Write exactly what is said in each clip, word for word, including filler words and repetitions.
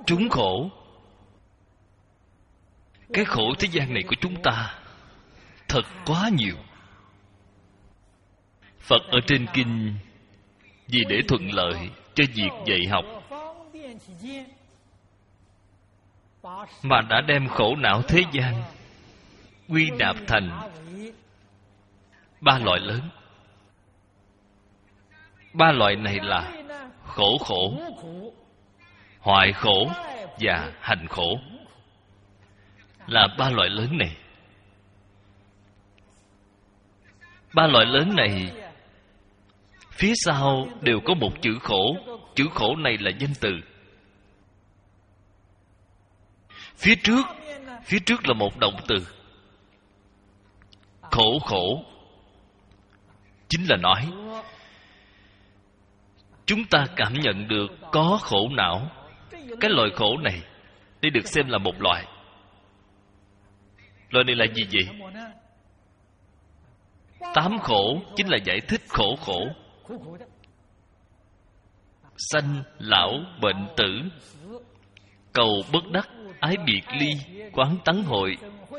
trúng khổ. Cái khổ thế gian này của chúng ta thật quá nhiều. Phật ở trên kinh vì để thuận lợi cho việc dạy học mà đã đem khổ não thế gian quy nạp thành ba loại lớn. Ba loại này là khổ khổ, hoại khổ và hành khổ. Là ba loại lớn này. Ba loại lớn này phía sau đều có một chữ khổ. Chữ khổ này là danh từ. Phía trước Phía trước là một động từ. Khổ khổ chính là nói chúng ta cảm nhận được có khổ não. Cái loại khổ này đây được xem là một loại. Loại này là gì vậy? Tám khổ chính là giải thích khổ khổ. Sanh, lão, bệnh, tử, cầu bất đắc, ái biệt ly, quán tắng hội,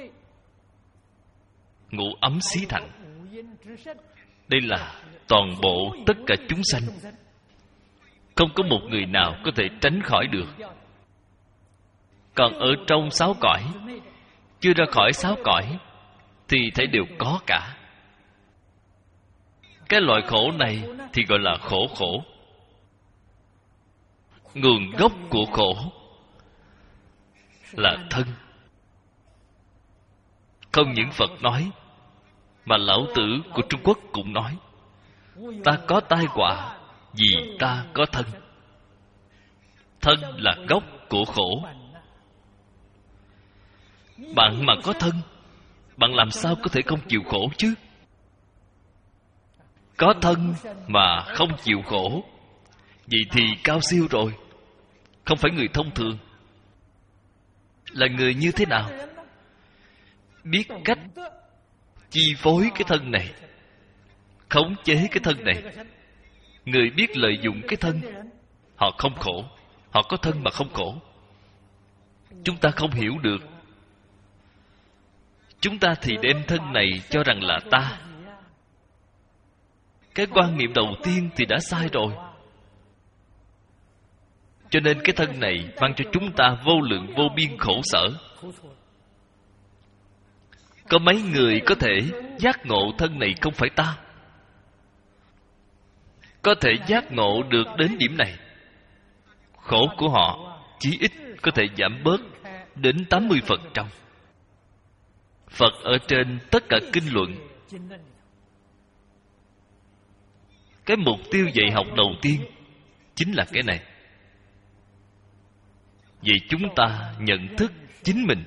ngũ ấm xí thạnh. Đây là toàn bộ tất cả chúng sanh. Không có một người nào có thể tránh khỏi được. Còn ở trong sáu cõi, chưa ra khỏi sáu cõi thì thấy đều có cả. Cái loại khổ này thì gọi là khổ khổ. Nguồn gốc của khổ là thân. Không những Phật nói, mà lão tử của Trung Quốc cũng nói, ta có tai họa vì ta có thân. Thân là gốc của khổ. Bạn mà có thân, bạn làm sao có thể không chịu khổ chứ? Có thân mà không chịu khổ, vậy thì cao siêu rồi. Không phải người thông thường. Là người như thế nào? Biết cách chi phối cái thân này, khống chế cái thân này. Người biết lợi dụng cái thân, họ không khổ. Họ có thân mà không khổ. Chúng ta không hiểu được. Chúng ta thì đem thân này cho rằng là ta. Cái quan niệm đầu tiên thì đã sai rồi. Cho nên cái thân này mang cho chúng ta vô lượng vô biên khổ sở. Có mấy người có thể giác ngộ thân này không phải ta? Có thể giác ngộ được đến điểm này, khổ của họ chí ít có thể giảm bớt đến tám mươi phần trăm. Phật ở trên tất cả kinh luận, cái mục tiêu dạy học đầu tiên chính là cái này. Vậy chúng ta nhận thức chính mình.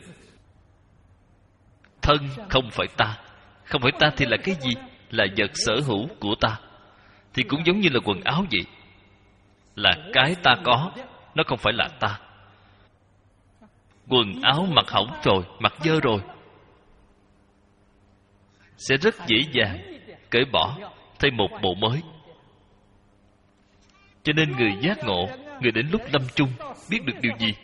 Thân không phải ta. Không phải ta thì là cái gì? Là vật sở hữu của ta. Thì cũng giống như là quần áo vậy. Là cái ta có, nó không phải là ta. Quần áo mặc hỏng rồi, mặc dơ rồi, sẽ rất dễ dàng cởi bỏ, thay một bộ mới. Cho nên người giác ngộ, người đến lúc lâm chung biết được điều gì?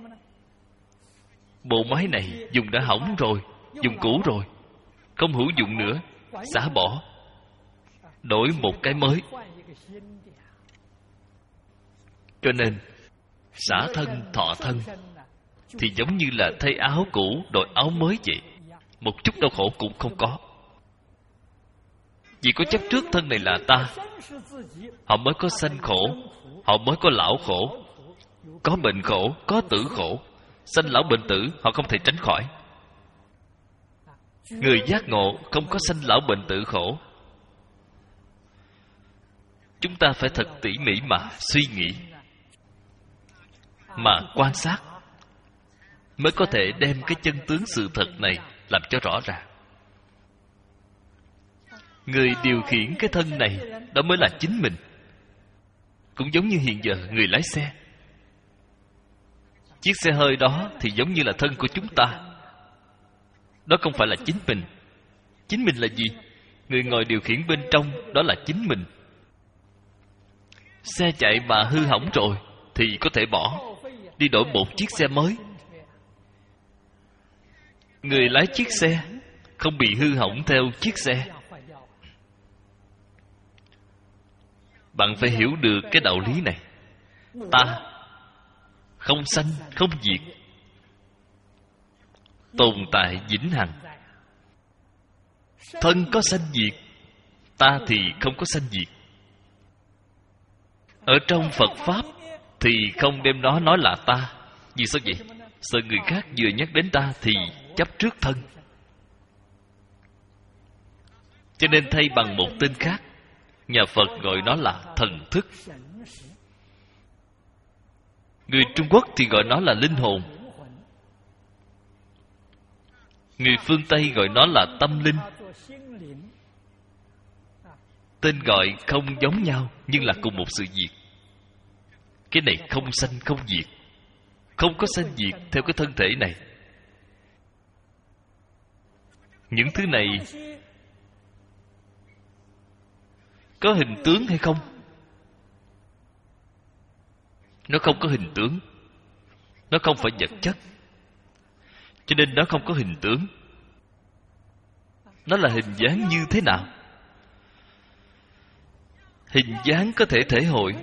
Bộ máy này dùng đã hỏng rồi, dùng cũ rồi, không hữu dụng nữa, xả bỏ, đổi một cái mới. Cho nên xả thân thọ thân thì giống như là thay áo cũ đổi áo mới vậy. Một chút đau khổ cũng không có. Vì có chấp trước thân này là ta, họ mới có sanh khổ, họ mới có lão khổ, có bệnh khổ, có tử khổ. Sanh lão bệnh tử họ không thể tránh khỏi. Người giác ngộ không có sanh lão bệnh tử khổ. Chúng ta phải thật tỉ mỉ mà suy nghĩ, mà quan sát, mới có thể đem cái chân tướng sự thật này làm cho rõ ràng. Người điều khiển cái thân này, đó mới là chính mình. Cũng giống như hiện giờ người lái xe. Chiếc xe hơi đó thì giống như là thân của chúng ta. Đó không phải là chính mình. Chính mình là gì? Người ngồi điều khiển bên trong, đó là chính mình. Xe chạy mà hư hỏng rồi thì có thể bỏ, đi đổi một chiếc xe mới. Người lái chiếc xe không bị hư hỏng theo chiếc xe. Bạn phải hiểu được cái đạo lý này. Ta không sanh không diệt, tồn tại vĩnh hằng. Thân có sanh diệt, ta thì không có sanh diệt. Ở trong Phật Pháp thì không đem nó nói là ta. Vì sao vậy? Sợ người khác vừa nhắc đến ta thì chấp trước thân, cho nên thay bằng một tên khác. Nhà Phật gọi nó là thần thức. Người Trung Quốc thì gọi nó là linh hồn. Người phương Tây gọi nó là tâm linh. Tên gọi không giống nhau, nhưng là cùng một sự việc. Cái này không sanh không diệt, không có sanh diệt theo cái thân thể này. Những thứ này có hình tướng hay không? Nó không có hình tướng. Nó không phải vật chất, cho nên nó không có hình tướng. Nó là hình dáng như thế nào? Hình dáng có thể thể hội.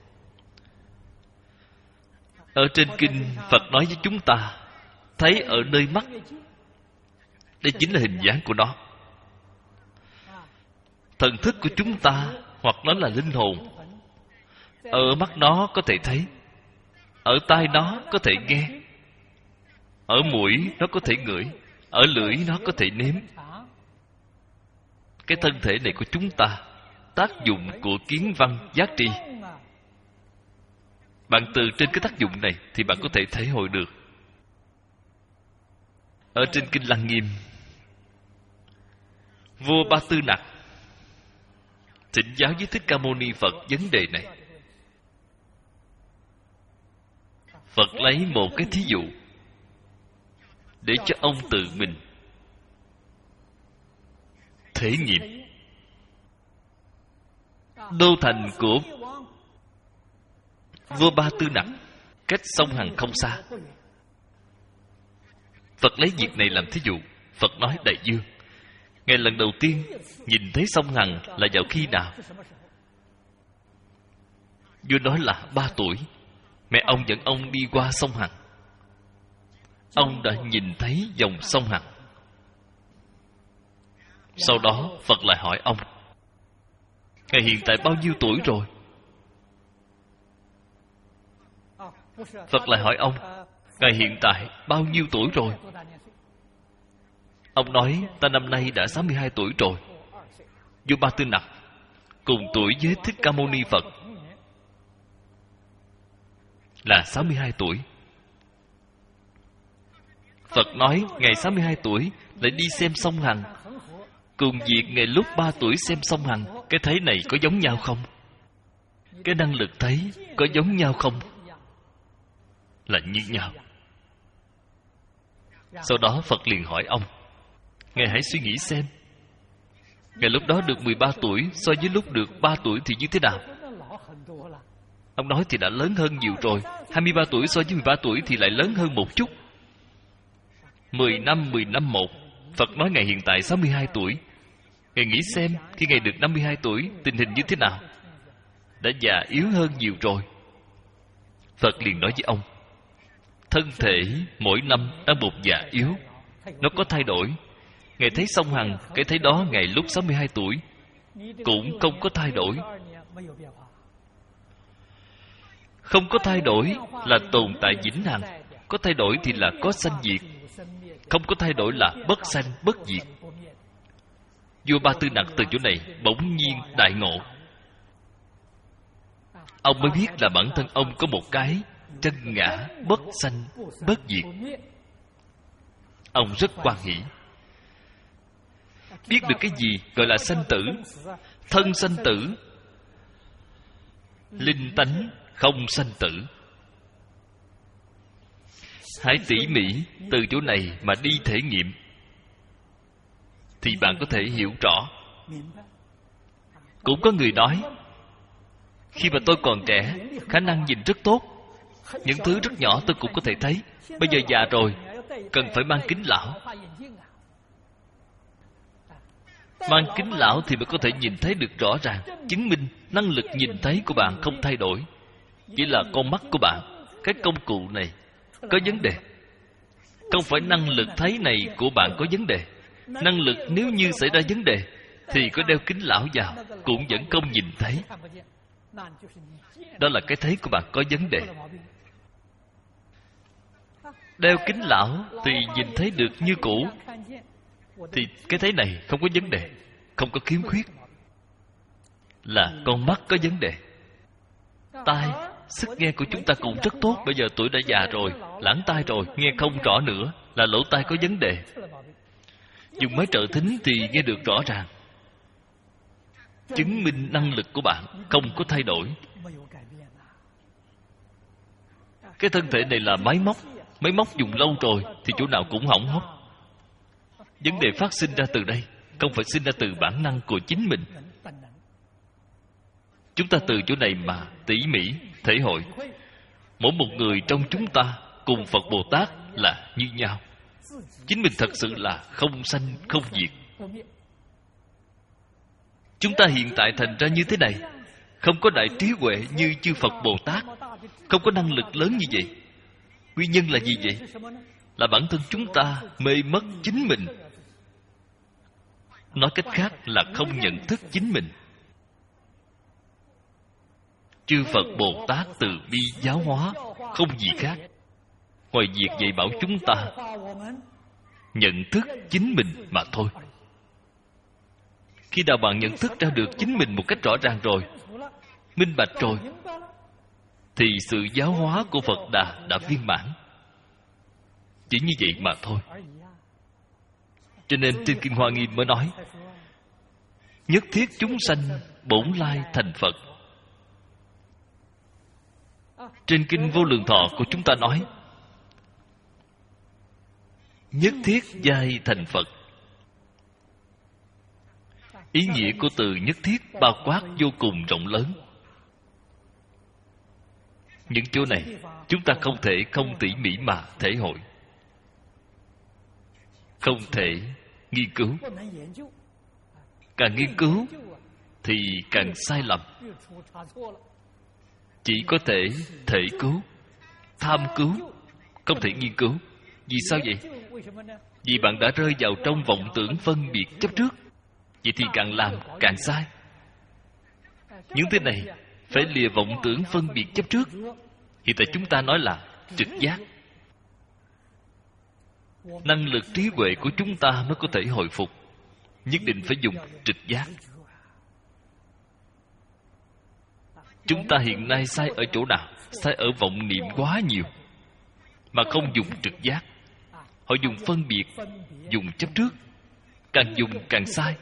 Ở trên kinh Phật nói với chúng ta, thấy ở nơi mắt. Đây chính là hình dáng của nó. Thần thức của chúng ta, hoặc nó là linh hồn, ở mắt nó có thể thấy, ở tai nó có thể nghe, ở mũi nó có thể ngửi, ở lưỡi nó có thể nếm. Cái thân thể này của chúng ta, tác dụng của kiến văn giác tri. Bạn từ trên cái tác dụng này thì bạn có thể thể hội được. Ở trên kinh Lăng Nghiêm, vua Ba Tư Nặc thỉnh giáo với Thích Ca Mâu Ni Phật vấn đề này. Phật lấy một cái thí dụ để cho ông tự mình thể nghiệm. Đô thành của vua Ba Tư Nặc cách sông Hằng không xa. Phật lấy việc này làm thí dụ. Phật nói: Đại Dương, ngày lần đầu tiên nhìn thấy sông Hằng là vào khi nào? Vua nói là ba tuổi. Mẹ ông dẫn ông đi qua sông Hằng. Ông đã nhìn thấy dòng sông Hằng. Sau đó Phật lại hỏi ông: Ngài hiện tại bao nhiêu tuổi rồi? Phật lại hỏi ông: Ngài hiện tại bao nhiêu tuổi rồi? Ông nói: Ta năm nay đã sáu mươi hai tuổi rồi. Vua Ba Tư Nặc cùng tuổi với Thích Ca Mâu Ni Phật là sáu mươi hai tuổi. Phật nói Ngài sáu mươi hai tuổi lại đi xem sông Hằng, cùng việc Ngài lúc ba tuổi xem sông Hằng, cái thấy này có giống nhau không? Cái năng lực thấy có giống nhau không? Là như nhau. Sau đó Phật liền hỏi ông: Ngài hãy suy nghĩ xem, Ngài lúc đó được mười ba tuổi so với lúc được ba tuổi thì như thế nào? Ông nói thì đã lớn hơn nhiều rồi. Hai mươi ba tuổi so với mười ba tuổi thì lại lớn hơn một chút. Mười năm, mười năm một. Phật nói Ngài hiện tại sáu mươi hai tuổi. Ngài nghĩ xem, khi Ngài được năm mươi hai tuổi, tình hình như thế nào? Đã già yếu hơn nhiều rồi. Phật liền nói với ông: Thân thể mỗi năm đang một già yếu, nó có thay đổi. Ngài thấy sông Hằng, cái thấy đó Ngài lúc sáu mươi hai tuổi cũng không có thay đổi. Không có thay đổi là tồn tại vĩnh hằng. Có thay đổi thì là có sanh diệt. Không có thay đổi là bất sanh bất diệt. Vua Ba Tư Nặc từ chỗ này bỗng nhiên đại ngộ. Ông mới biết là bản thân ông có một cái chân ngã bất sanh bất diệt. Ông rất hoan hỷ. Biết được cái gì gọi là sanh tử. Thân sanh tử, linh tánh không sanh tử. Hãy tỉ mỉ từ chỗ này mà đi thể nghiệm, thì bạn có thể hiểu rõ. Cũng có người nói: Khi mà tôi còn trẻ, khả năng nhìn rất tốt, Những thứ rất nhỏ tôi cũng có thể thấy. Bây giờ già rồi, cần phải mang kính lão. Mang kính lão thì mới có thể nhìn thấy được rõ ràng, chứng minh năng lực nhìn thấy của bạn không thay đổi. Chỉ là con mắt của bạn, cái công cụ này có vấn đề. Không phải năng lực thấy này của bạn có vấn đề. Năng lực nếu như xảy ra vấn đề thì có đeo kính lão vào cũng vẫn không nhìn thấy. Đó là cái thấy của bạn có vấn đề. Đeo kính lão thì nhìn thấy được như cũ, thì cái thấy này không có vấn đề, không có khiếm khuyết. Là con mắt có vấn đề. Tai, sức nghe của chúng ta cũng rất tốt. Bây giờ tuổi đã già rồi, lãng tai rồi, nghe không rõ nữa, là lỗ tai có vấn đề. Dùng máy trợ thính thì nghe được rõ ràng, chứng minh năng lực của bạn không có thay đổi. Cái thân thể này là máy móc. Máy móc dùng lâu rồi thì chỗ nào cũng hỏng hóc. Vấn đề phát sinh ra từ đây, không phải sinh ra từ bản năng của chính mình. Chúng ta từ chỗ này mà tỉ mỉ thể hội. Mỗi một người trong chúng ta cùng Phật Bồ Tát là như nhau. Chính mình thật sự là không sanh không diệt. Chúng ta hiện tại thành ra như thế này, không có đại trí huệ như chư Phật Bồ Tát, không có năng lực lớn như vậy. Nguyên nhân là gì vậy? Là bản thân chúng ta mê mất chính mình. Nói cách khác là không nhận thức chính mình. Chư Phật Bồ Tát từ bi giáo hóa, không gì khác ngoài việc dạy bảo chúng ta nhận thức chính mình mà thôi. Khi nào bạn nhận thức ra được chính mình một cách rõ ràng rồi, minh bạch rồi, thì sự giáo hóa của Phật Đà đã viên mãn. Chỉ như vậy mà thôi. Cho nên trên Kinh Hoa Nghiêm mới nói, nhất thiết chúng sanh bổn lai thành Phật. Trên Kinh Vô Lượng Thọ của chúng ta nói, nhất thiết giai thành Phật. Ý nghĩa của từ nhất thiết bao quát vô cùng rộng lớn. Những chỗ này chúng ta không thể không tỉ mỉ mà thể hội, không thể nghiên cứu. Càng nghiên cứu thì càng sai lầm. Chỉ có thể thể cứu, tham cứu, không thể nghiên cứu. Vì sao vậy? Vì bạn đã rơi vào trong vọng tưởng phân biệt chấp trước. Vậy thì càng làm càng sai. Những thứ này phải lìa vọng tưởng phân biệt chấp trước. Hiện tại chúng ta nói là trực giác. Năng lực trí huệ của chúng ta mới có thể hồi phục. Nhất định phải dùng trực giác. Chúng ta hiện nay sai ở chỗ nào? Sai ở vọng niệm quá nhiều, mà không dùng trực giác. Họ dùng phân biệt, dùng chấp trước. Càng dùng càng sai.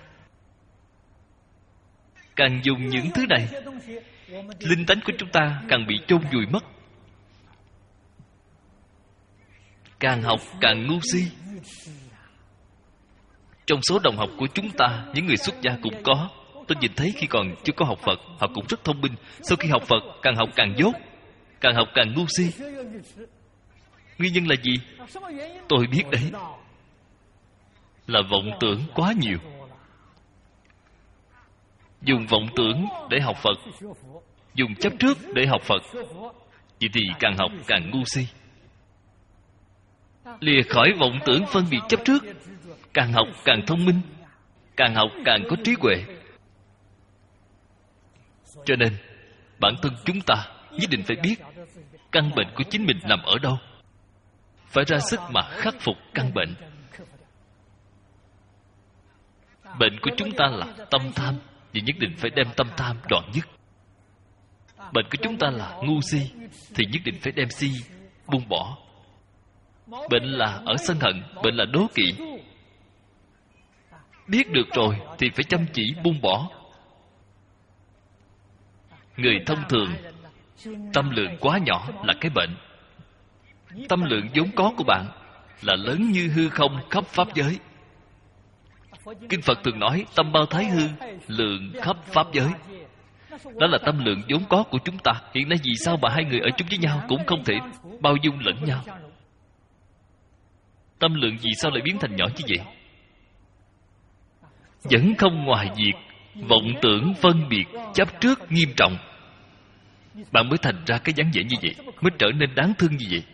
Càng dùng những thứ này, linh tánh của chúng ta càng bị chôn vùi mất. Càng học càng ngu si. Trong số đồng học của chúng ta, những người xuất gia cũng có. Tôi nhìn thấy khi còn chưa có học Phật, họ cũng rất thông minh. Sau khi học Phật, càng học càng dốt, càng học càng ngu si. Nguyên nhân là gì? Tôi biết đấy. Là vọng tưởng quá nhiều. Dùng vọng tưởng để học Phật, dùng chấp trước để học Phật. Vậy thì càng học càng ngu si. Lìa khỏi vọng tưởng phân biệt chấp trước, càng học càng thông minh, càng học càng có trí huệ. Cho nên bản thân chúng ta nhất định phải biết căn bệnh của chính mình nằm ở đâu, phải ra sức mà khắc phục căn bệnh. Bệnh của chúng ta là tâm tham, thì nhất định phải đem tâm tham đoạn dứt. Bệnh của chúng ta là ngu si, thì nhất định phải đem si buông bỏ. Bệnh là ở sân hận, bệnh là đố kỵ. Biết được rồi thì phải chăm chỉ buông bỏ. Người thông thường, tâm lượng quá nhỏ là cái bệnh. Tâm lượng vốn có của bạn là lớn như hư không khắp pháp giới. Kinh Phật thường nói tâm bao thái hư, lượng khắp pháp giới. Đó là tâm lượng vốn có của chúng ta. Hiện nay vì sao mà hai người ở chung với nhau cũng không thể bao dung lẫn nhau? Tâm lượng vì sao lại biến thành nhỏ như vậy? Vẫn không ngoài việc vọng tưởng phân biệt chấp trước nghiêm trọng, bạn mới thành ra cái dáng vẻ như vậy, mới trở nên đáng thương như vậy.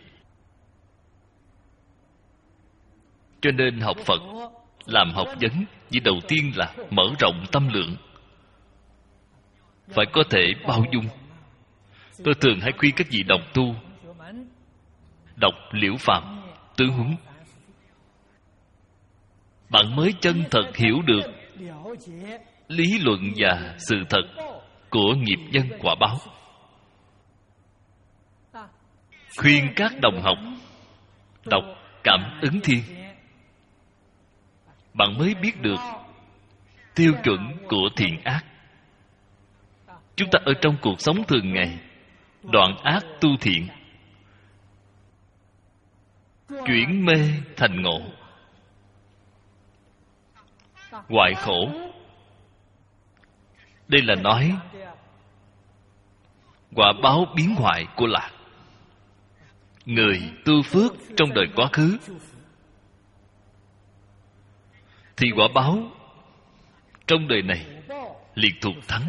Cho nên học Phật, làm học vấn, việc đầu tiên là mở rộng tâm lượng, phải có thể bao dung. Tôi thường hay khuyên các vị đồng tu đọc Liễu Phàm Tứ Huấn, bạn mới chân thật hiểu được lý luận và sự thật của nghiệp nhân quả báo. Khuyên các đồng học đọc Cảm Ứng Thiên, bạn mới biết được tiêu chuẩn của thiện ác. Chúng ta ở trong cuộc sống thường ngày, đoạn ác tu thiện, chuyển mê thành ngộ, hoại khổ. Đây là nói quả báo biến hoại của lạc. Người tu phước trong đời quá khứ thì quả báo trong đời này liền thuộc thắng.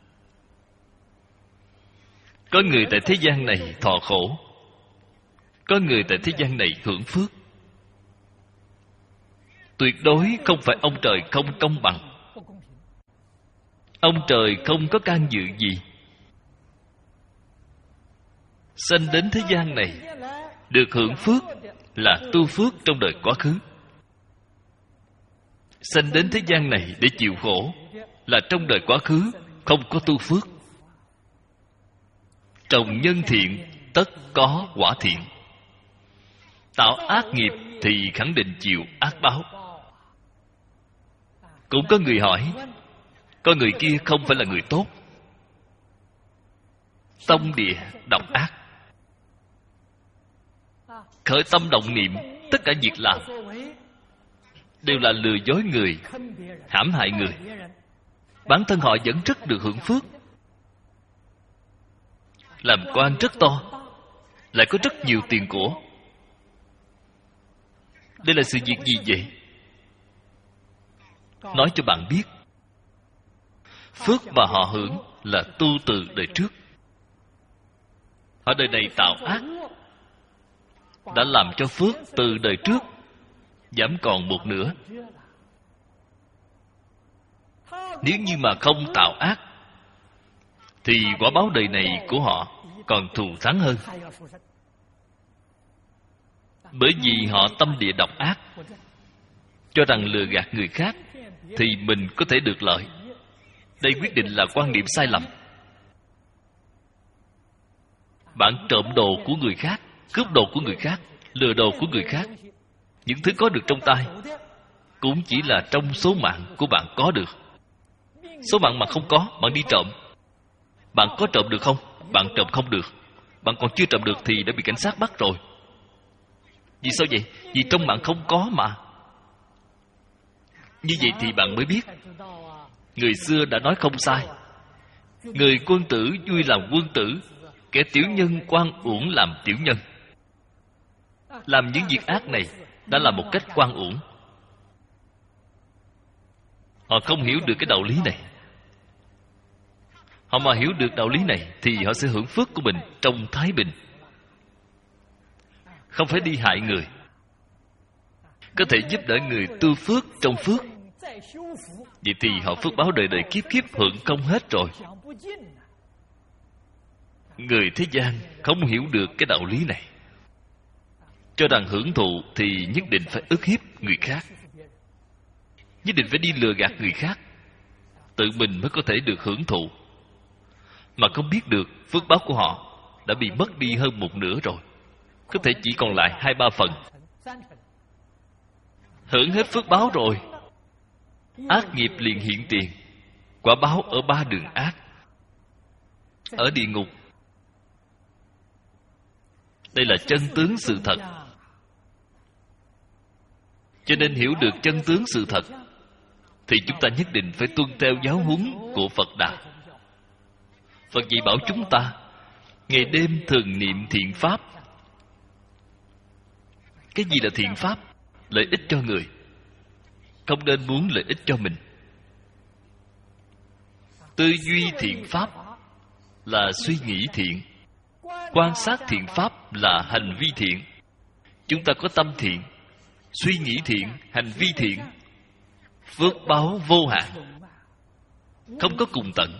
Có người tại thế gian này thọ khổ, có người tại thế gian này hưởng phước. Tuyệt đối không phải ông trời không công bằng, ông trời không có can dự gì. Sanh đến thế gian này được hưởng phước là tu phước trong đời quá khứ. Sanh đến thế gian này để chịu khổ là trong đời quá khứ không có tu phước. Trồng nhân thiện tất có quả thiện, tạo ác nghiệp thì khẳng định chịu ác báo. Cũng có người hỏi, có người kia không phải là người tốt, tâm địa độc ác, khởi tâm động niệm, tất cả việc làm đều là lừa dối người, hãm hại người. Bản thân họ vẫn rất được hưởng phước, làm quan rất to, lại có rất nhiều tiền của. Đây là sự việc gì vậy? Nói cho bạn biết, phước mà họ hưởng là tu từ đời trước. Ở đời này tạo ác, đã làm cho phước từ đời trước giảm còn một nửa. Nếu như mà không tạo ác thì quả báo đời này của họ còn thù thắng hơn. Bởi vì họ tâm địa độc ác, cho rằng lừa gạt người khác thì mình có thể được lợi. Đây quyết định là quan niệm sai lầm. Bạn trộm đồ của người khác, cướp đồ của người khác, lừa đồ của người khác, những thứ có được trong tay cũng chỉ là trong số mạng của bạn có được. Số mạng mà không có, bạn đi trộm, bạn có trộm được không? Bạn trộm không được. Bạn còn chưa trộm được thì đã bị cảnh sát bắt rồi. Vì sao vậy? Vì trong mạng không có mà. Như vậy thì bạn mới biết, người xưa đã nói không sai. Người quân tử vui làm quân tử, kẻ tiểu nhân oan uổng làm tiểu nhân. Làm những việc ác này đã là một cách oan uổng. Họ không hiểu được cái đạo lý này. Họ mà hiểu được đạo lý này thì họ sẽ hưởng phước của mình trong thái bình, không phải đi hại người, có thể giúp đỡ người tu phước trong phước. Vậy thì họ phước báo đời đời kiếp kiếp hưởng không hết rồi. Người thế gian không hiểu được cái đạo lý này, cho rằng hưởng thụ thì nhất định phải ức hiếp người khác, nhất định phải đi lừa gạt người khác, tự mình mới có thể được hưởng thụ. Mà không biết được phước báo của họ đã bị mất đi hơn một nửa rồi, có thể chỉ còn lại hai ba phần. Hưởng hết phước báo rồi, ác nghiệp liền hiện tiền. Quả báo ở ba đường ác, ở địa ngục. Đây là chân tướng sự thật. Cho nên hiểu được chân tướng sự thật thì chúng ta nhất định phải tuân theo giáo huấn của Phật Đà. Phật dạy bảo chúng ta ngày đêm thường niệm thiện pháp. Cái gì là thiện pháp? Lợi ích cho người, không nên muốn lợi ích cho mình. Tư duy thiện pháp là suy nghĩ thiện, quan sát thiện pháp là hành vi thiện. Chúng ta có tâm thiện, suy nghĩ thiện, hành vi thiện, phước báo vô hạn, không có cùng tận.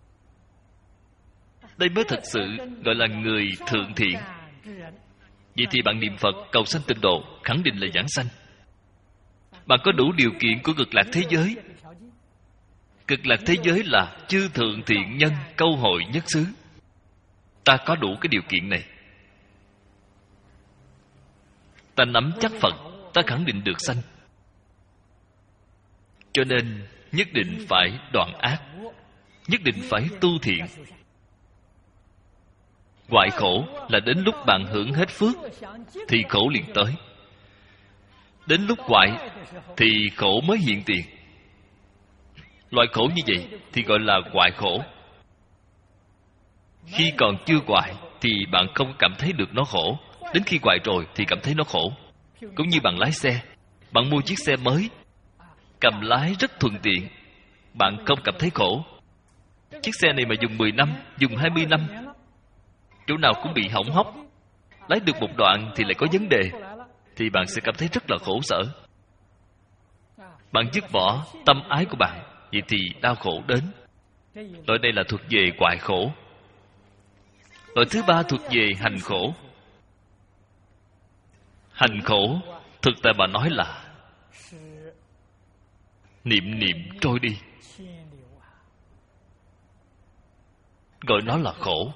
Đây mới thật sự gọi là người thượng thiện. Vậy thì bạn niệm Phật cầu sanh tịnh độ, khẳng định là giảng sanh. Bạn có đủ điều kiện của cực lạc thế giới. Cực lạc thế giới là chư thượng thiện nhân câu hội nhất xứ. Ta có đủ cái điều kiện này. Ta nắm chắc Phật, ta khẳng định được sanh. Cho nên nhất định phải đoạn ác, nhất định phải tu thiện. Hoại khổ là đến lúc bạn hưởng hết phước thì khổ liền tới. Đến lúc hoại thì khổ mới hiện tiền. Loại khổ như vậy thì gọi là hoại khổ. Khi còn chưa hoại thì bạn không cảm thấy được nó khổ. Đến khi hoại rồi thì cảm thấy nó khổ. Cũng như bạn lái xe, bạn mua chiếc xe mới, cầm lái rất thuận tiện, bạn không cảm thấy khổ. Chiếc xe này mà dùng mười năm, dùng hai mươi năm, chỗ nào cũng bị hỏng hóc, lái được một đoạn thì lại có vấn đề, thì bạn sẽ cảm thấy rất là khổ sở. Bạn dứt bỏ tâm ái của bạn, vậy thì đau khổ đến. Loại đây là thuộc về hoại khổ. Loại thứ ba thuộc về hành khổ. Hành khổ thực tại mà nói là niệm niệm trôi đi, gọi nó là khổ.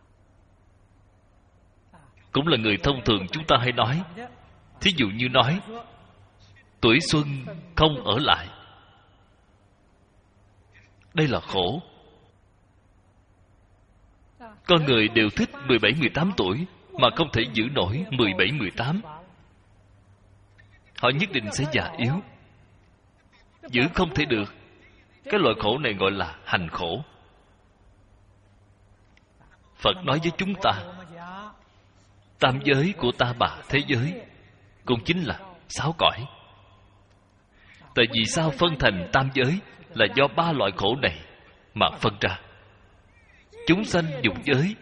Cũng là người thông thường chúng ta hay nói. Thí dụ như nói tuổi xuân không ở lại, đây là khổ. Con người đều thích mười bảy mười tám tuổi mà không thể giữ nổi mười bảy mười tám. Họ nhất định sẽ già yếu, giữ không thể được. Cái loại khổ này gọi là hành khổ. Phật nói với chúng ta, tam giới của ta bà thế giới cũng chính là sáu cõi. Tại vì sao phân thành tam giới? Là do ba loại khổ này mà phân ra. Chúng sanh dục giới,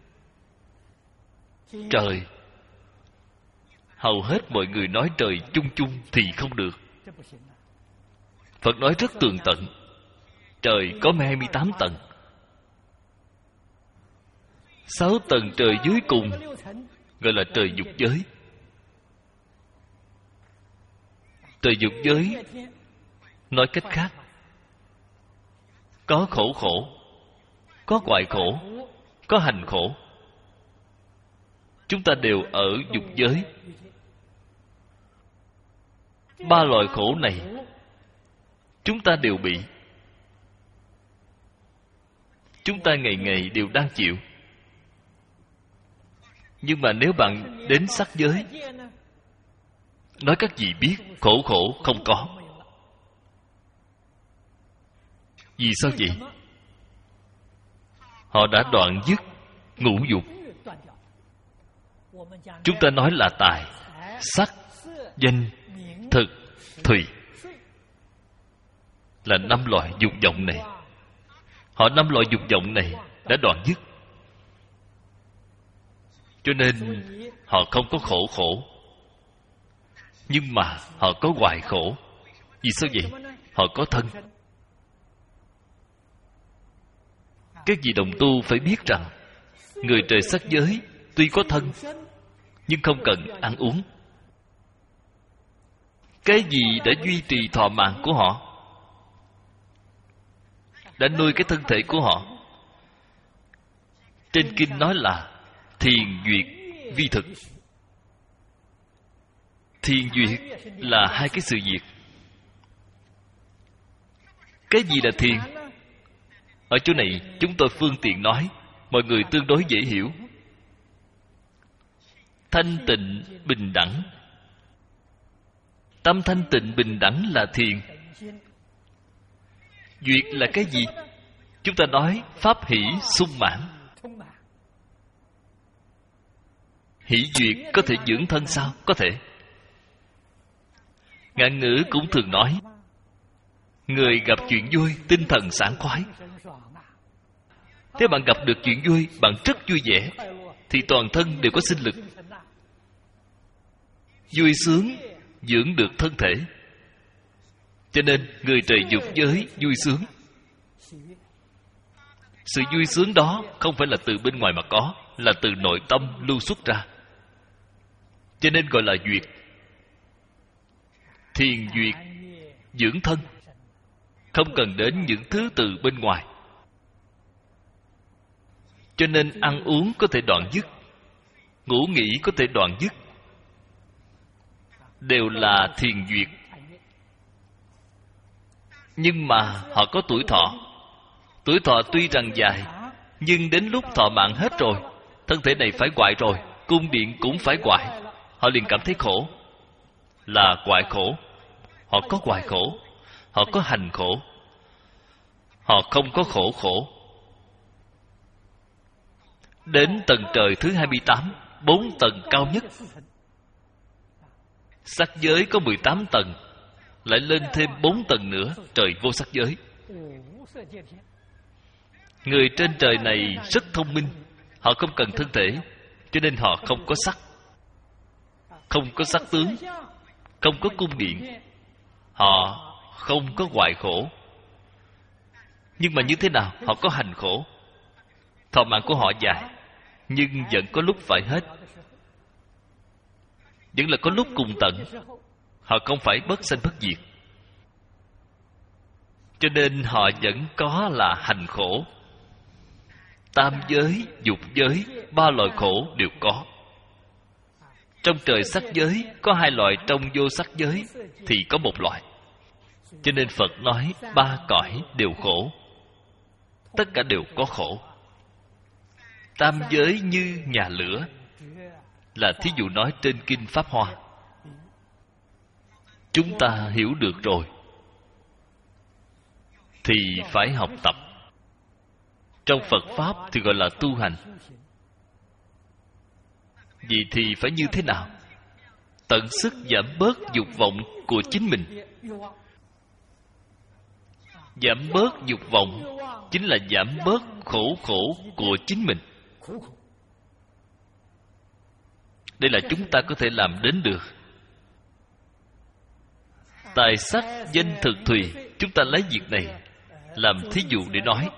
trời. Hầu hết mọi người nói trời chung chung thì không được. Phật nói rất tường tận. Trời có hai mươi tám tầng. Sáu tầng trời dưới cùng gọi là trời dục giới. Trời dục giới nói cách khác, có khổ khổ, có hoại khổ, có hành khổ. Chúng ta đều ở dục giới. Ba loại khổ này chúng ta đều bị. Chúng ta ngày ngày đều đang chịu. Nhưng mà nếu bạn đến sắc giới, nói các vị biết khổ khổ không có. Vì sao vậy? Họ đã đoạn dứt ngũ dục. Chúng ta nói là tài, sắc, danh, thực, thùy, là năm loại dục vọng này. Họ năm loại dục vọng này đã đoạn dứt, cho nên họ không có khổ khổ. Nhưng mà họ có hoại khổ. Vì sao vậy? Họ có thân. Các vị đồng tu phải biết rằng, người trời sắc giới tuy có thân nhưng không cần ăn uống. Cái gì đã duy trì thọ mạng của họ, đã nuôi cái thân thể của họ? Trên kinh nói là thiền duyệt vi thực. Thiền duyệt là hai cái sự việc. Cái gì là thiền? Ở chỗ này chúng tôi phương tiện nói, mọi người tương đối dễ hiểu. Thanh tịnh bình đẳng. Tâm thanh tịnh bình đẳng là thiền. Duyệt là cái gì? Chúng ta nói pháp hỷ sung mãn. Hỷ duyệt có thể dưỡng thân sao? Có thể. Ngạn ngữ cũng thường nói, người gặp chuyện vui, tinh thần sảng khoái. Thế bạn gặp được chuyện vui, bạn rất vui vẻ, thì toàn thân đều có sinh lực. Vui sướng dưỡng được thân thể. Cho nên người trời dục giới vui sướng. Sự vui sướng đó không phải là từ bên ngoài mà có, là từ nội tâm lưu xuất ra. Cho nên gọi là duyệt. Thiền duyệt dưỡng thân, không cần đến những thứ từ bên ngoài. Cho nên ăn uống có thể đoạn dứt, ngủ nghỉ có thể đoạn dứt, đều là thiền duyệt. Nhưng mà họ có tuổi thọ. Tuổi thọ tuy rằng dài, nhưng đến lúc thọ mạng hết rồi, thân thể này phải hoại rồi, cung điện cũng phải hoại, họ liền cảm thấy khổ. Là hoại khổ. Họ có hoại khổ, họ có hành khổ, họ không có khổ khổ. Đến tầng trời thứ hai mươi tám, bốn tầng cao nhất. Sắc giới có mười tám tầng, lại lên thêm bốn tầng nữa, trời vô sắc giới. Người trên trời này rất thông minh, họ không cần thân thể, cho nên họ không có sắc, không có sắc tướng, không có cung điện, họ không có hoại khổ. Nhưng mà như thế nào? Họ có hành khổ. Thọ mạng của họ dài, nhưng vẫn có lúc phải hết, vẫn là có lúc cùng tận. Họ không phải bất sanh bất diệt, cho nên họ vẫn có là hành khổ. Tam giới, dục giới, ba loại khổ đều có. Trong trời sắc giới có hai loại, trong vô sắc giới thì có một loại. Cho nên Phật nói ba cõi đều khổ, tất cả đều có khổ. Tam giới như nhà lửa, là thí dụ nói trên Kinh Pháp Hoa. Chúng ta hiểu được rồi thì phải học tập. Trong Phật Pháp thì gọi là tu hành. Vậy thì phải như thế nào? Tận sức giảm bớt dục vọng của chính mình. Giảm bớt dục vọng chính là giảm bớt khổ khổ của chính mình. Đây là chúng ta có thể làm đến được. Tài sắc danh thực thùy, chúng ta lấy việc này làm thí dụ để nói.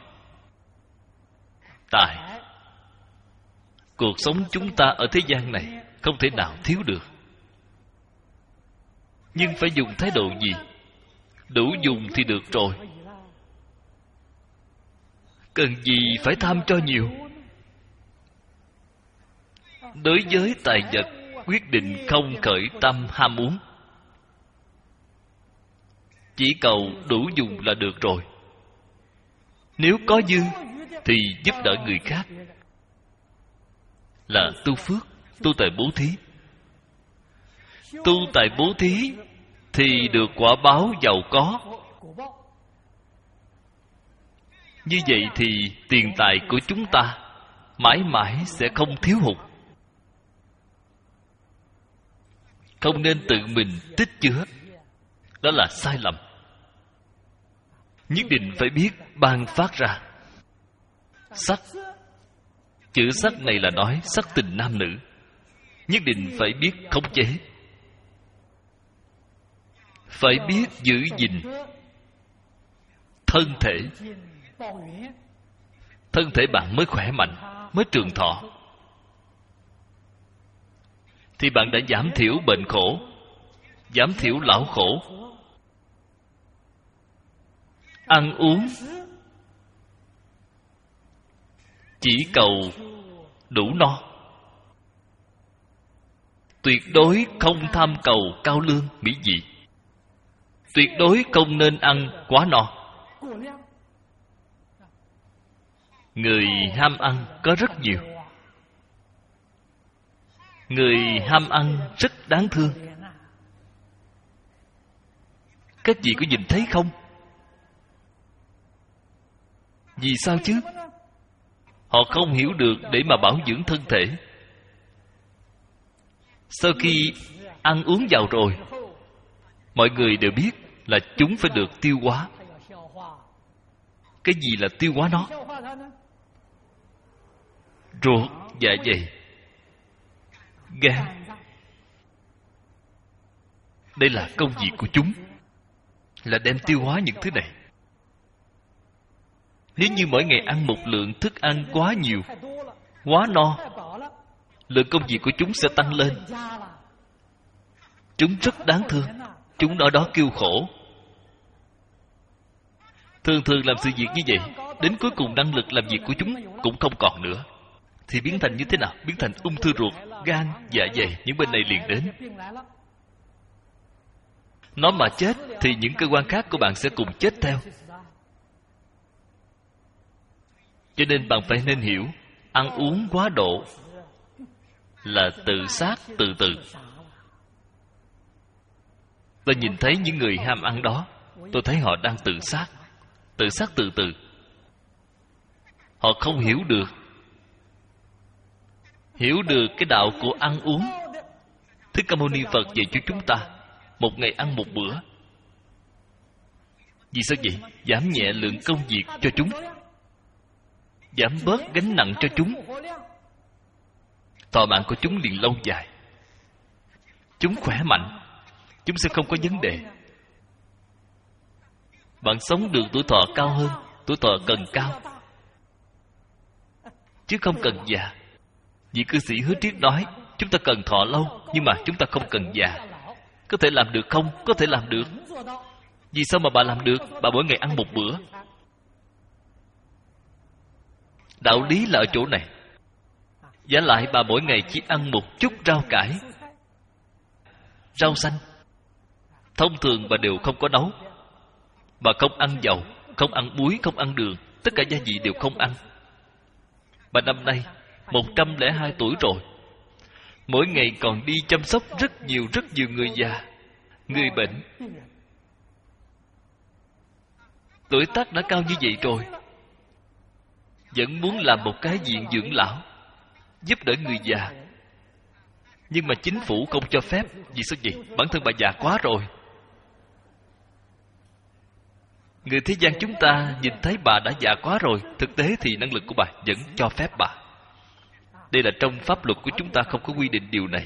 Tài, cuộc sống chúng ta ở thế gian này không thể nào thiếu được. Nhưng phải dùng thái độ gì? Đủ dùng thì được rồi. Cần gì phải tham cho nhiều. Đối với tài vật, quyết định không khởi tâm ham muốn, chỉ cầu đủ dùng là được rồi. Nếu có dư thì giúp đỡ người khác, là tu phước, tu tài bố thí. Tu tài bố thí thì được quả báo giàu có. Như vậy thì tiền tài của chúng ta mãi mãi sẽ không thiếu hụt. Không nên tự mình tích chứa, đó là sai lầm. Nhất định phải biết ban phát ra. Sắc, chữ sắc này là nói sắc tình nam nữ, nhất định phải biết khống chế, phải biết giữ gìn thân thể. Thân thể bạn mới khỏe mạnh, mới trường thọ, thì bạn đã giảm thiểu bệnh khổ, giảm thiểu lão khổ. Ăn uống chỉ cầu đủ no, tuyệt đối không tham cầu cao lương mỹ vị, tuyệt đối không nên ăn quá no. Người ham ăn có rất nhiều. Người ham ăn rất đáng thương. Các vị có nhìn thấy không? Vì sao chứ? Họ không hiểu được để mà bảo dưỡng thân thể. Sau khi ăn uống vào rồi, mọi người đều biết là chúng phải được tiêu hóa. Cái gì là tiêu hóa nó? Ruột, dạ dày, gan. Đây là công việc của chúng, là đem tiêu hóa những thứ này. Nếu như mỗi ngày ăn một lượng thức ăn quá nhiều, quá no, lượng công việc của chúng sẽ tăng lên. Chúng rất đáng thương. Chúng ở đó kêu khổ. Thường thường làm sự việc như vậy, đến cuối cùng năng lực làm việc của chúng cũng không còn nữa. Thì biến thành như thế nào? Biến thành ung thư ruột, gan, dạ dày. Những bên này liền đến. Nó mà chết thì những cơ quan khác của bạn sẽ cùng chết theo. Cho nên bạn phải nên hiểu, ăn uống quá độ là tự sát tự tử. Tôi nhìn thấy những người ham ăn đó, tôi thấy họ đang tự sát. Tự sát tự tử. Họ không hiểu được Hiểu được cái đạo của ăn uống. Thích Ca Mâu Ni Phật dạy cho chúng ta một ngày ăn một bữa. Vì sao vậy? Giảm nhẹ lượng công việc cho chúng, giảm bớt gánh nặng cho chúng. Thọ mạng của chúng liền lâu dài. Chúng khỏe mạnh, chúng sẽ không có vấn đề. Bạn sống được tuổi thọ cao hơn. Tuổi thọ cần cao, chứ không cần già. Vị cư sĩ Hứa Triết nói, chúng ta cần thọ lâu, nhưng mà chúng ta không cần già. Có thể làm được không? Có thể làm được. Vì sao mà bà làm được? Bà mỗi ngày ăn một bữa. Đạo lý là ở chỗ này. Giả lại bà mỗi ngày chỉ ăn một chút rau cải, rau xanh. Thông thường bà đều không có nấu. Bà không ăn dầu, không ăn muối, không ăn đường. Tất cả gia vị đều không ăn. Bà năm nay một trăm lẻ hai tuổi rồi. Mỗi ngày còn đi chăm sóc rất nhiều rất nhiều người già, người bệnh. Tuổi tác đã cao như vậy rồi, vẫn muốn làm một cái viện dưỡng lão, giúp đỡ người già. Nhưng mà chính phủ không cho phép. Vì sao vậy? Bản thân bà già quá rồi. Người thế gian chúng ta nhìn thấy bà đã già quá rồi, thực tế thì năng lực của bà vẫn cho phép bà. Đây là trong pháp luật của chúng ta không có quy định điều này.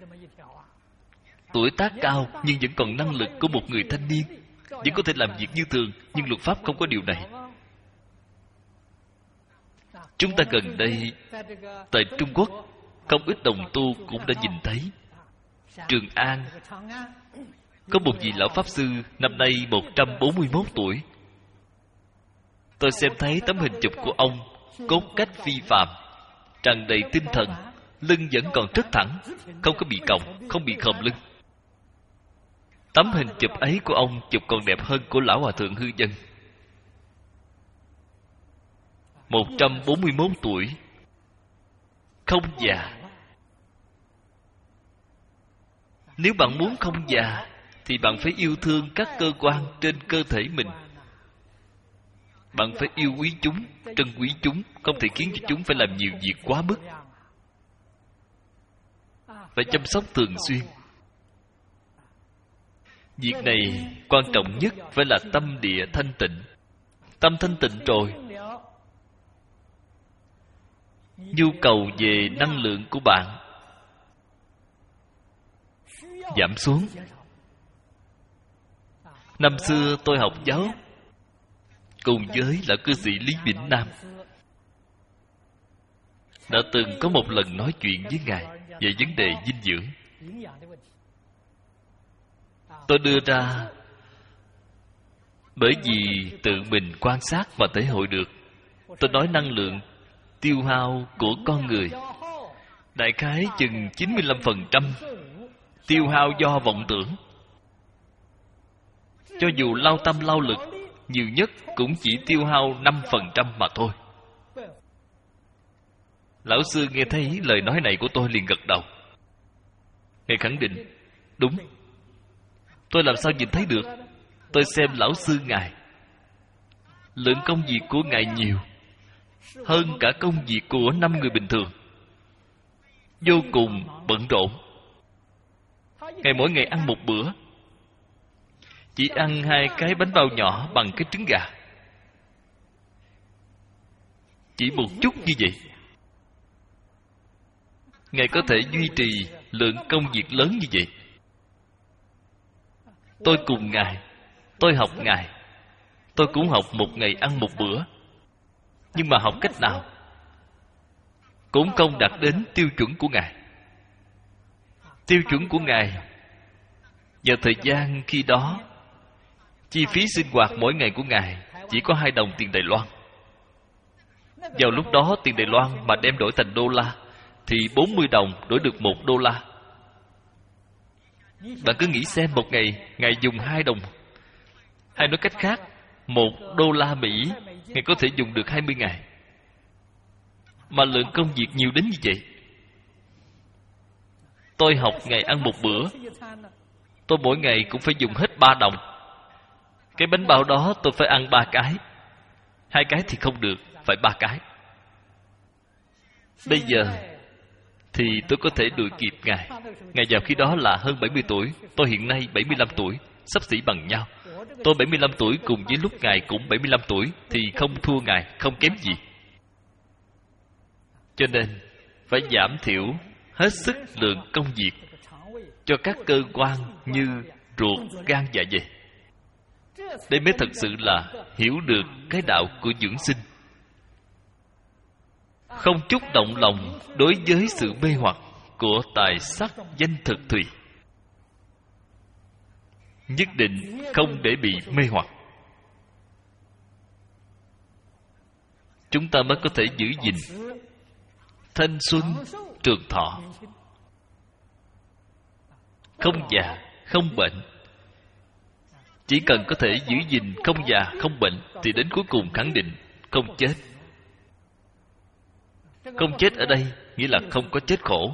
Tuổi tác cao nhưng vẫn còn năng lực của một người thanh niên, vẫn có thể làm việc như thường, nhưng luật pháp không có điều này. Chúng ta gần đây tại Trung Quốc, không ít đồng tu cũng đã nhìn thấy. Trường An có một vị lão pháp sư năm nay một trăm bốn mươi mốt tuổi. Tôi xem thấy tấm hình chụp của ông, cốt cách phi phàm, tràn đầy tinh thần, lưng vẫn còn rất thẳng, không có bị còng, không bị khom lưng. Tấm hình chụp ấy của ông chụp còn đẹp hơn của lão hòa thượng Hư Dân. một trăm bốn mươi mốt tuổi, không già. Nếu bạn muốn không già thì bạn phải yêu thương các cơ quan trên cơ thể mình. Bạn phải yêu quý chúng, trân quý chúng, không thể khiến cho chúng phải làm nhiều việc quá mức. Phải chăm sóc thường xuyên. Việc này quan trọng nhất phải là tâm địa thanh tịnh. Tâm thanh tịnh rồi, nhu cầu về năng lượng của bạn giảm xuống. Năm xưa tôi học giáo cùng với là cư sĩ Lý Bỉnh Nam, đã từng có một lần nói chuyện với Ngài về vấn đề dinh dưỡng. Tôi đưa ra bởi vì tự mình quan sát và thể hội được. Tôi nói năng lượng tiêu hao của con người đại khái chừng chín mươi lăm phần trăm tiêu hao do vọng tưởng. Cho dù lao tâm lao lực, nhiều nhất cũng chỉ tiêu hao năm phần trăm mà thôi. Lão sư nghe thấy lời nói này của tôi liền gật đầu. Ngài khẳng định, đúng. Tôi làm sao nhìn thấy được? Tôi xem lão sư Ngài lượng công việc của Ngài nhiều hơn cả công việc của năm người bình thường, vô cùng bận rộn. Ngài mỗi ngày ăn một bữa, chỉ ăn hai cái bánh bao nhỏ bằng cái trứng gà, chỉ một chút như vậy. Ngài có thể duy trì lượng công việc lớn như vậy. Tôi cùng Ngài, tôi học Ngài, tôi cũng học một ngày ăn một bữa. Nhưng mà học cách nào cũng không đạt đến tiêu chuẩn của Ngài. Tiêu chuẩn của Ngài vào thời gian khi đó, chi phí sinh hoạt mỗi ngày của Ngài chỉ có hai đồng tiền Đài Loan. Vào lúc đó tiền Đài Loan mà đem đổi thành đô la thì bốn mươi đồng đổi được một đô la. Bạn cứ nghĩ xem, một ngày Ngài dùng hai đồng, hay nói cách khác, một đô la Mỹ Ngài có thể dùng được hai mươi ngày. Mà lượng công việc nhiều đến như vậy. Tôi học Ngài ăn một bữa, tôi mỗi ngày cũng phải dùng hết ba đồng. Cái bánh bao đó tôi phải ăn ba cái. Hai cái thì không được, phải ba cái. Bây giờ thì tôi có thể đuổi kịp Ngài. Ngài vào khi đó là hơn bảy mươi tuổi, tôi hiện nay bảy mươi lăm tuổi, xấp xỉ bằng nhau. Tôi bảy mươi lăm tuổi cùng với lúc Ngài cũng bảy mươi lăm tuổi thì không thua Ngài, không kém gì. Cho nên phải giảm thiểu hết sức lượng công việc cho các cơ quan như ruột, gan, dạ dày. Đây mới thật sự là hiểu được cái đạo của dưỡng sinh. Không chút động lòng đối với sự mê hoặc của tài sắc danh thực thùy. Nhất định không để bị mê hoặc, chúng ta mới có thể giữ gìn thanh xuân trường thọ, không già không bệnh. Chỉ cần có thể giữ gìn không già không bệnh thì đến cuối cùng khẳng định không chết. Không chết ở đây nghĩa là không có chết khổ.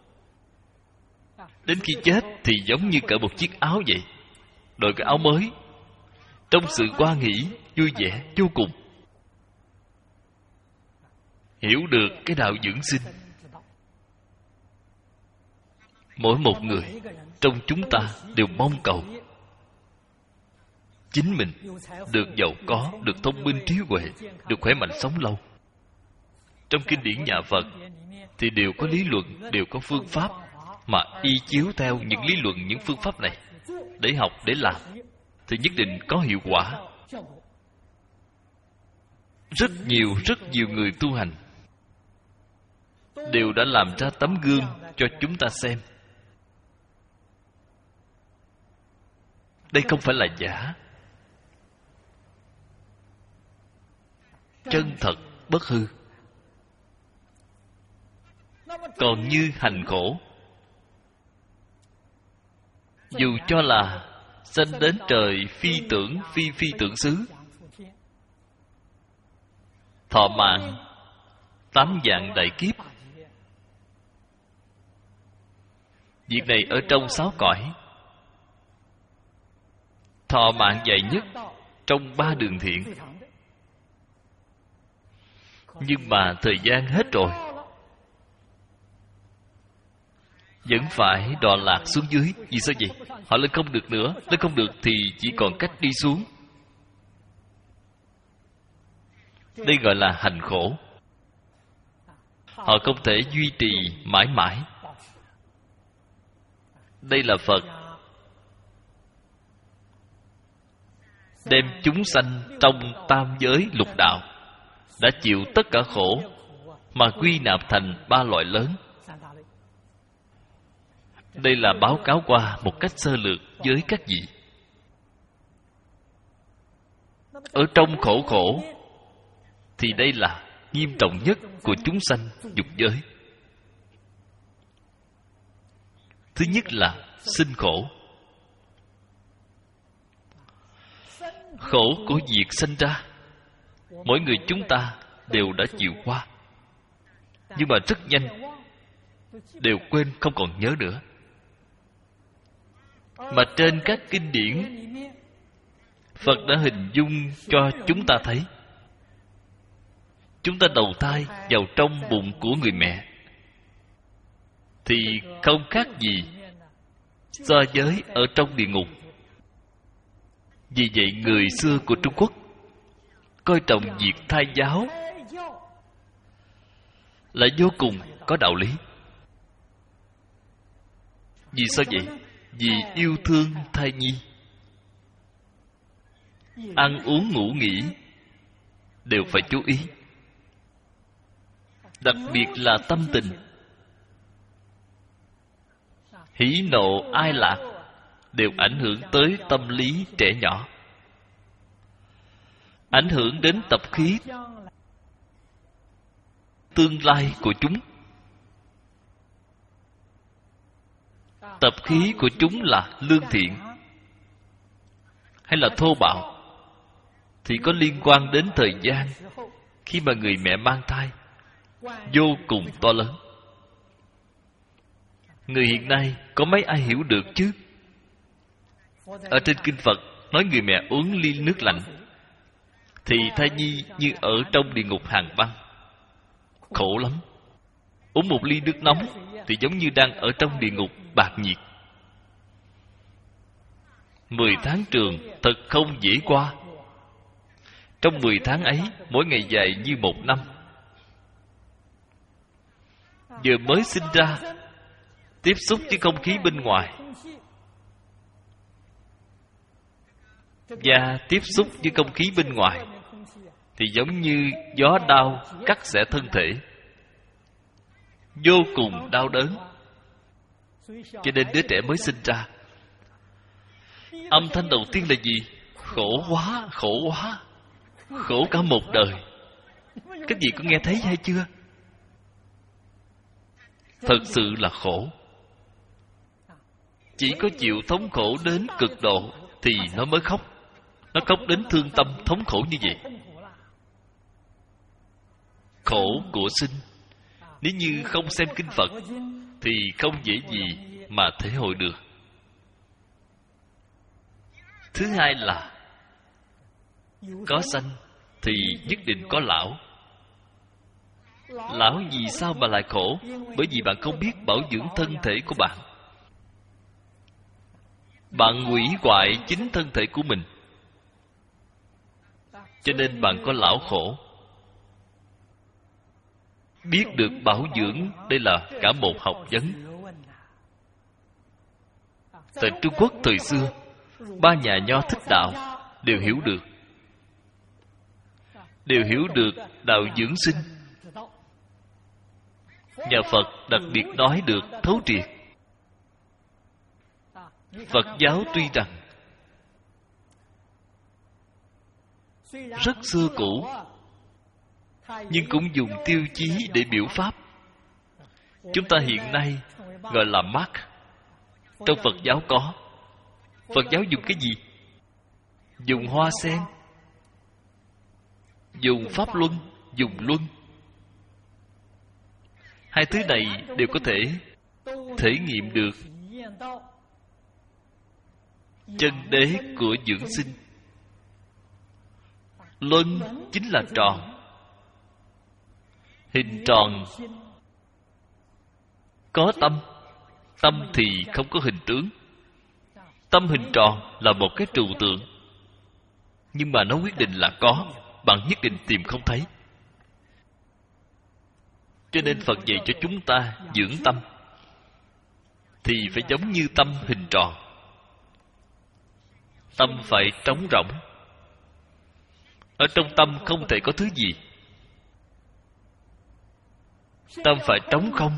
Đến khi chết thì giống như cởi một chiếc áo vậy, đội cái áo mới, trong sự hoan hỷ vui vẻ vô cùng. Hiểu được cái đạo dưỡng sinh, mỗi một người trong chúng ta đều mong cầu chính mình được giàu có, được thông minh trí huệ, được khỏe mạnh sống lâu. Trong kinh điển nhà Phật thì đều có lý luận, đều có phương pháp, mà y chiếu theo những lý luận, những phương pháp này để học, để làm thì nhất định có hiệu quả. Rất nhiều, rất nhiều người tu hành đều đã làm ra tấm gương cho chúng ta xem. Đây không phải là giả, chân thật bất hư. Còn như hành khổ, dù cho là sanh đến trời phi tưởng phi phi tưởng xứ, thọ mạng tám vạn đại kiếp, việc này ở trong sáu cõi, thọ mạng dài nhất trong ba đường thiện. Nhưng mà thời gian hết rồi, vẫn phải đọa lạc xuống dưới. Vì sao vậy? Họ lên không được nữa. Lên không được thì chỉ còn cách đi xuống. Đây gọi là hành khổ. Họ không thể duy trì mãi mãi. Đây là Phật đem chúng sanh trong tam giới lục đạo đã chịu tất cả khổ mà quy nạp thành ba loại lớn. Đây là báo cáo qua một cách sơ lược với các vị. Ở trong khổ khổ thì đây là nghiêm trọng nhất của chúng sanh dục giới. Thứ nhất là sinh khổ. Khổ của việc sinh ra, mỗi người chúng ta đều đã chịu qua, nhưng mà rất nhanh đều quên, không còn nhớ nữa. Mà trên các kinh điển Phật đã hình dung cho chúng ta thấy, chúng ta đầu thai vào trong bụng của người mẹ thì không khác gì so với ở trong địa ngục. Vì vậy người xưa của Trung Quốc coi trọng việc thai giáo là vô cùng có đạo lý. Vì sao vậy? Vì yêu thương thai nhi, ăn uống ngủ nghỉ đều phải chú ý. Đặc biệt là tâm tình, hỉ nộ ai lạc đều ảnh hưởng tới tâm lý trẻ nhỏ, ảnh hưởng đến tập khí tương lai của chúng. Tập khí của chúng là lương thiện hay là thô bạo thì có liên quan đến thời gian khi mà người mẹ mang thai, vô cùng to lớn. Người hiện nay có mấy ai hiểu được chứ? Ở trên kinh Phật nói người mẹ uống ly nước lạnh thì thai nhi như ở trong địa ngục hàng băng, khổ lắm. Uống một ly nước nóng thì giống như đang ở trong địa ngục bạc nhiệt. Mười tháng trường thật không dễ qua. Trong mười tháng ấy, mỗi ngày dài như một năm. Vừa mới sinh ra, tiếp xúc với không khí bên ngoài và tiếp xúc với không khí bên ngoài thì giống như gió đao cắt xẻ thân thể, vô cùng đau đớn. Cho nên đứa trẻ mới sinh ra, âm thanh đầu tiên là gì? Khổ quá, khổ quá, khổ cả một đời. Các vị có nghe thấy hay chưa? Thật sự là khổ. Chỉ có chịu thống khổ đến cực độ thì nó mới khóc. Nó khóc đến thương tâm thống khổ như vậy. Khổ của sinh, nếu như không xem kinh Phật thì không dễ gì mà thể hội được. Thứ hai là có sanh thì nhất định có lão. Lão vì sao mà lại khổ? Bởi vì bạn không biết bảo dưỡng thân thể của bạn. Bạn hủy hoại chính thân thể của mình, cho nên bạn có lão khổ. Biết được bảo dưỡng, đây là cả một học vấn. Tại Trung Quốc thời xưa, ba nhà nho thích đạo đều hiểu được, đều hiểu được đạo dưỡng sinh. Nhà Phật đặc biệt nói được thấu triệt. Phật giáo tuy rằng rất xưa cũ, nhưng cũng dùng tiêu chí để biểu pháp. Chúng ta hiện nay gọi là mác. Trong Phật giáo có. Phật giáo dùng cái gì? Dùng hoa sen, dùng pháp luân, dùng luân. Hai thứ này đều có thể thể nghiệm được chân đế của dưỡng sinh. Luân chính là tròn. Hình tròn có tâm, tâm thì không có hình tướng. Tâm hình tròn là một cái trừu tượng, nhưng mà nó quyết định là có, bạn nhất định tìm không thấy. Cho nên Phật dạy cho chúng ta dưỡng tâm thì phải giống như tâm hình tròn. Tâm phải trống rỗng. Ở trong tâm không thể có thứ gì. Tâm phải trống không.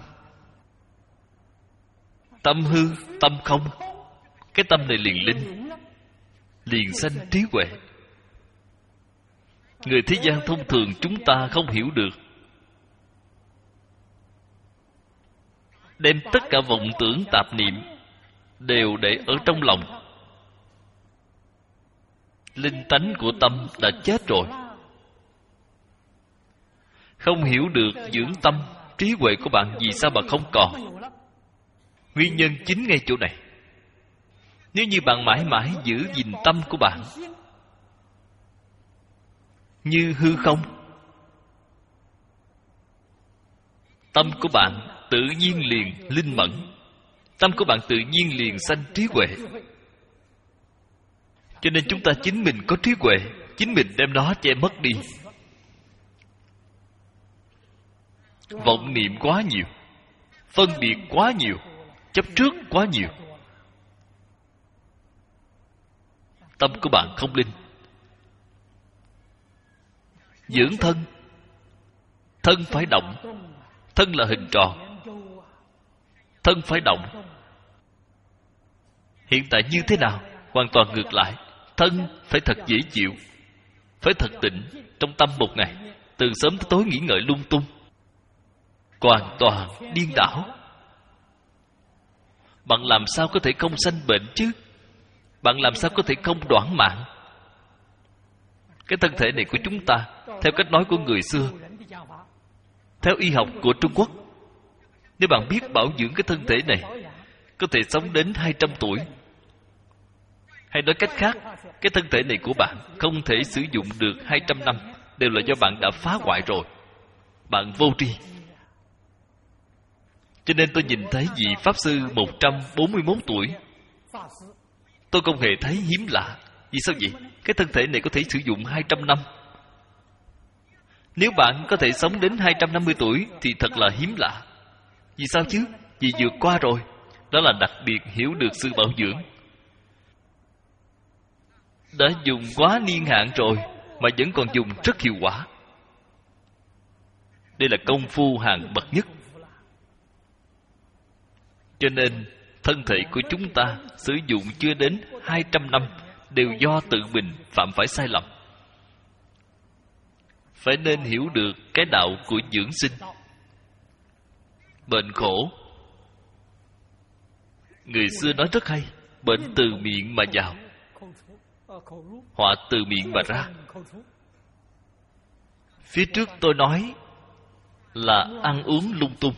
Tâm hư, tâm không. Cái tâm này liền linh, liền sanh trí huệ. Người thế gian thông thường chúng ta không hiểu được. Đem tất cả vọng tưởng tạp niệm đều để ở trong lòng. Linh tánh của tâm đã chết rồi. Không hiểu được dưỡng tâm, trí huệ của bạn vì sao mà không còn. Nguyên nhân chính ngay chỗ này. Nếu như bạn mãi mãi giữ gìn tâm của bạn, như hư không. Tâm của bạn tự nhiên liền linh mẫn, tâm của bạn tự nhiên liền sanh trí huệ. Cho nên chúng ta chính mình có trí huệ, chính mình đem nó che mất đi. Vọng niệm quá nhiều, phân biệt quá nhiều, chấp trước quá nhiều, tâm của bạn không linh. Dưỡng thân, thân phải động. Thân là hình tròn, thân phải động. Hiện tại như thế nào? Hoàn toàn ngược lại. Thân phải thật dễ chịu, phải thật tịnh. Trong tâm một ngày, từ sớm tới tối nghĩ ngợi lung tung, hoàn toàn điên đảo. Bạn làm sao có thể không sanh bệnh chứ? Bạn làm sao có thể không đoản mạng? Cái thân thể này của chúng ta, theo cách nói của người xưa, theo y học của Trung Quốc, nếu bạn biết bảo dưỡng cái thân thể này, có thể sống đến hai trăm tuổi. Hay nói cách khác, cái thân thể này của bạn không thể sử dụng được hai trăm năm, đều là do bạn đã phá hoại rồi. Bạn vô tri. Cho nên tôi nhìn thấy vị Pháp Sư một trăm bốn mươi mốt tuổi, tôi không hề thấy hiếm lạ. Vì sao vậy? Cái thân thể này có thể sử dụng hai trăm năm. Nếu bạn có thể sống đến hai trăm năm mươi tuổi thì thật là hiếm lạ. Vì sao chứ? Vì vượt qua rồi. Đó là đặc biệt hiểu được sự bảo dưỡng. Đã dùng quá niên hạn rồi mà vẫn còn dùng rất hiệu quả. Đây là công phu hàng bậc nhất. Cho nên thân thể của chúng ta sử dụng chưa đến hai trăm năm đều do tự mình phạm phải sai lầm. Phải nên hiểu được cái đạo của dưỡng sinh. Bệnh khổ, người xưa nói rất hay, bệnh từ miệng mà vào, họa từ miệng mà ra. Phía trước tôi nói là ăn uống lung tung,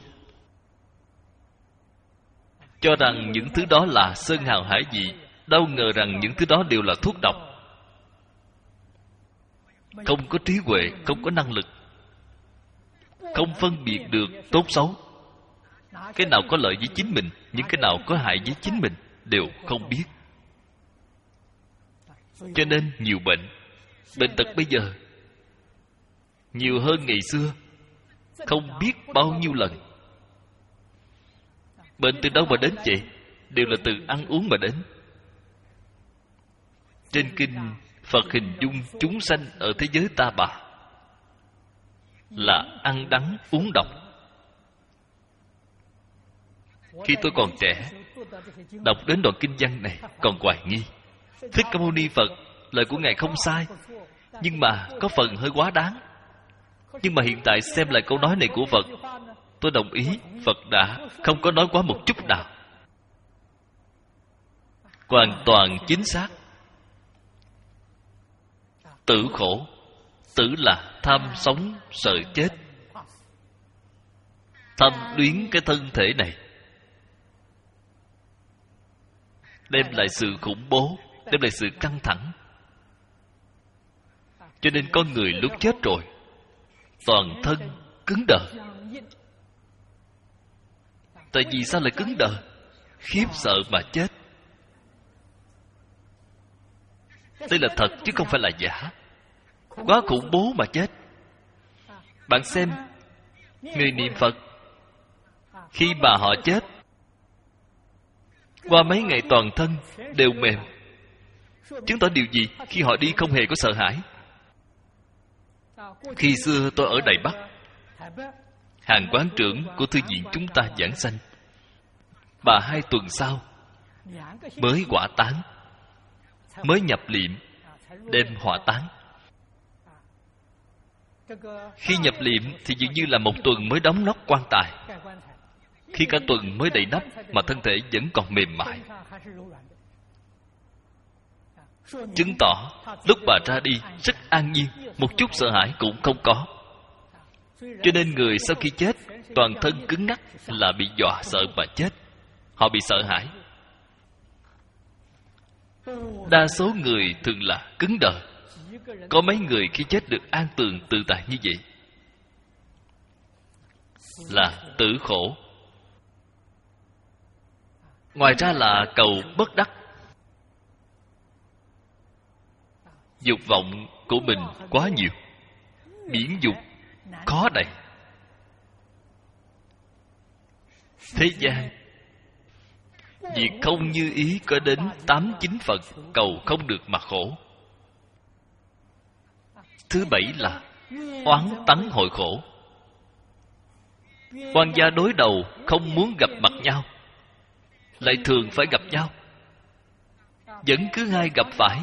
cho rằng những thứ đó là sơn hào hải vị, đâu ngờ rằng những thứ đó đều là thuốc độc. Không có trí huệ, không có năng lực, không phân biệt được tốt xấu. Cái nào có lợi với chính mình, những cái nào có hại với chính mình đều không biết. Cho nên nhiều bệnh, bệnh tật bây giờ nhiều hơn ngày xưa không biết bao nhiêu lần. Bệnh từ đâu mà đến vậy? Đều là từ ăn uống mà đến. Trên kinh Phật hình dung chúng sanh ở thế giới ta bà là ăn đắng uống độc. Khi tôi còn trẻ, đọc đến đoạn kinh văn này còn hoài nghi. Thích Ca Mâu Ni Phật lời của Ngài không sai, nhưng mà có phần hơi quá đáng. Nhưng mà hiện tại xem lại câu nói này của Phật, tôi đồng ý Phật đã không có nói quá một chút nào. Hoàn toàn chính xác. Tử khổ. Tử là tham sống sợ chết, tham luyến cái thân thể này, đem lại sự khủng bố, đem lại sự căng thẳng. Cho nên con người lúc chết rồi, toàn thân cứng đờ. Tại vì sao lại cứng đờ? Khiếp sợ mà chết. Đây là thật chứ không phải là giả. Quá khủng bố mà chết. Bạn xem, người niệm Phật, khi mà họ chết, qua mấy ngày toàn thân đều mềm. Chứng tỏ điều gì? Khi họ đi không hề có sợ hãi. Khi xưa tôi ở Đài Bắc, hàng quán trưởng của thư viện chúng ta giảng sanh, bà hai tuần sau mới hỏa táng, mới nhập liệm, đem hỏa táng. Khi nhập liệm thì dường như là một tuần mới đóng nắp quan tài. Khi cả tuần mới đầy nắp mà thân thể vẫn còn mềm mại, chứng tỏ lúc bà ra đi rất an nhiên, một chút sợ hãi cũng không có. Cho nên người sau khi chết toàn thân cứng ngắc là bị dọa sợ mà chết. Họ bị sợ hãi. Đa số người thường là cứng đờ, Có mấy người khi chết được an tường tự tại như vậy là tử khổ. Ngoài ra là cầu bất đắc. Dục vọng của mình quá nhiều, biển dục khó đầy. Thế gian việc không như ý có đến tám chín phần cầu không được mà khổ. Thứ bảy là oán tắng hội khổ. Quan gia đối đầu không muốn gặp mặt nhau, lại thường phải gặp nhau, vẫn cứ hay gặp phải.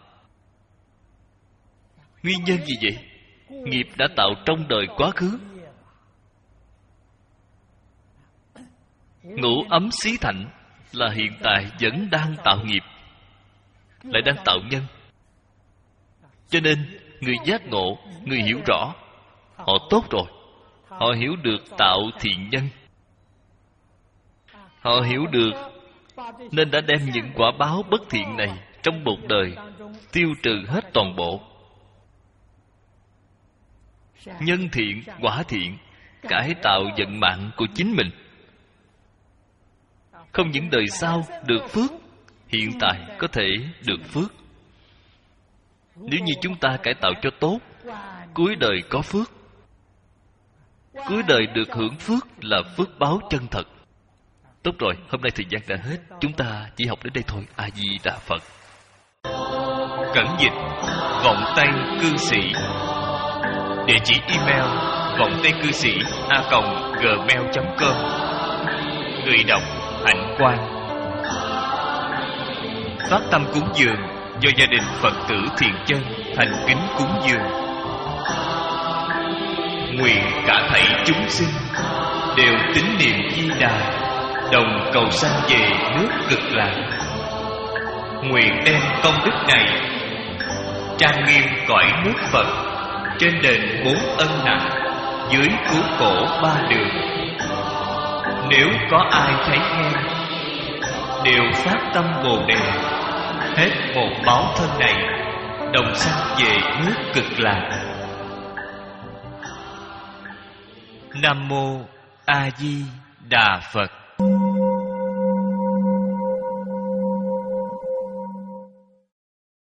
Nguyên nhân gì vậy? Nghiệp đã tạo trong đời quá khứ. Ngũ ấm xí thạnh là hiện tại vẫn đang tạo nghiệp, lại đang tạo nhân. Cho nên người giác ngộ, người hiểu rõ, họ tốt rồi. Họ hiểu được tạo thiện nhân, họ hiểu được nên đã đem những quả báo bất thiện này trong một đời tiêu trừ hết toàn bộ. Nhân thiện, quả thiện, cải tạo vận mạng của chính mình. Không những đời sau được phước, hiện tại có thể được phước. Nếu như chúng ta cải tạo cho tốt, cuối đời có phước. Cuối đời được hưởng phước là phước báo chân thật. Tốt rồi, hôm nay thời gian đã hết, chúng ta chỉ học đến đây thôi. A Di Đà Phật. Cẩn dịch vọng tây cư sĩ. Địa chỉ email vọng tây cư sĩ a còng gmail chấm com. Người đọc Hạnh Quang. Phát tâm cúng dường do gia đình Phật tử Thiện Chân thành kính cúng dường. Nguyện cả thảy chúng sinh đều tín niệm Di Đà, đồng cầu sanh về nước Cực Lạc. Nguyện đem công đức này trang nghiêm cõi nước Phật, trên đền bốn ân nặng, dưới cứu khổ ba đường. Nếu có ai thấy nghe, đều phát tâm Bồ Đề, hết một báo thân này, đồng sanh về nước Cực Lạc. Nam mô A Di Đà Phật.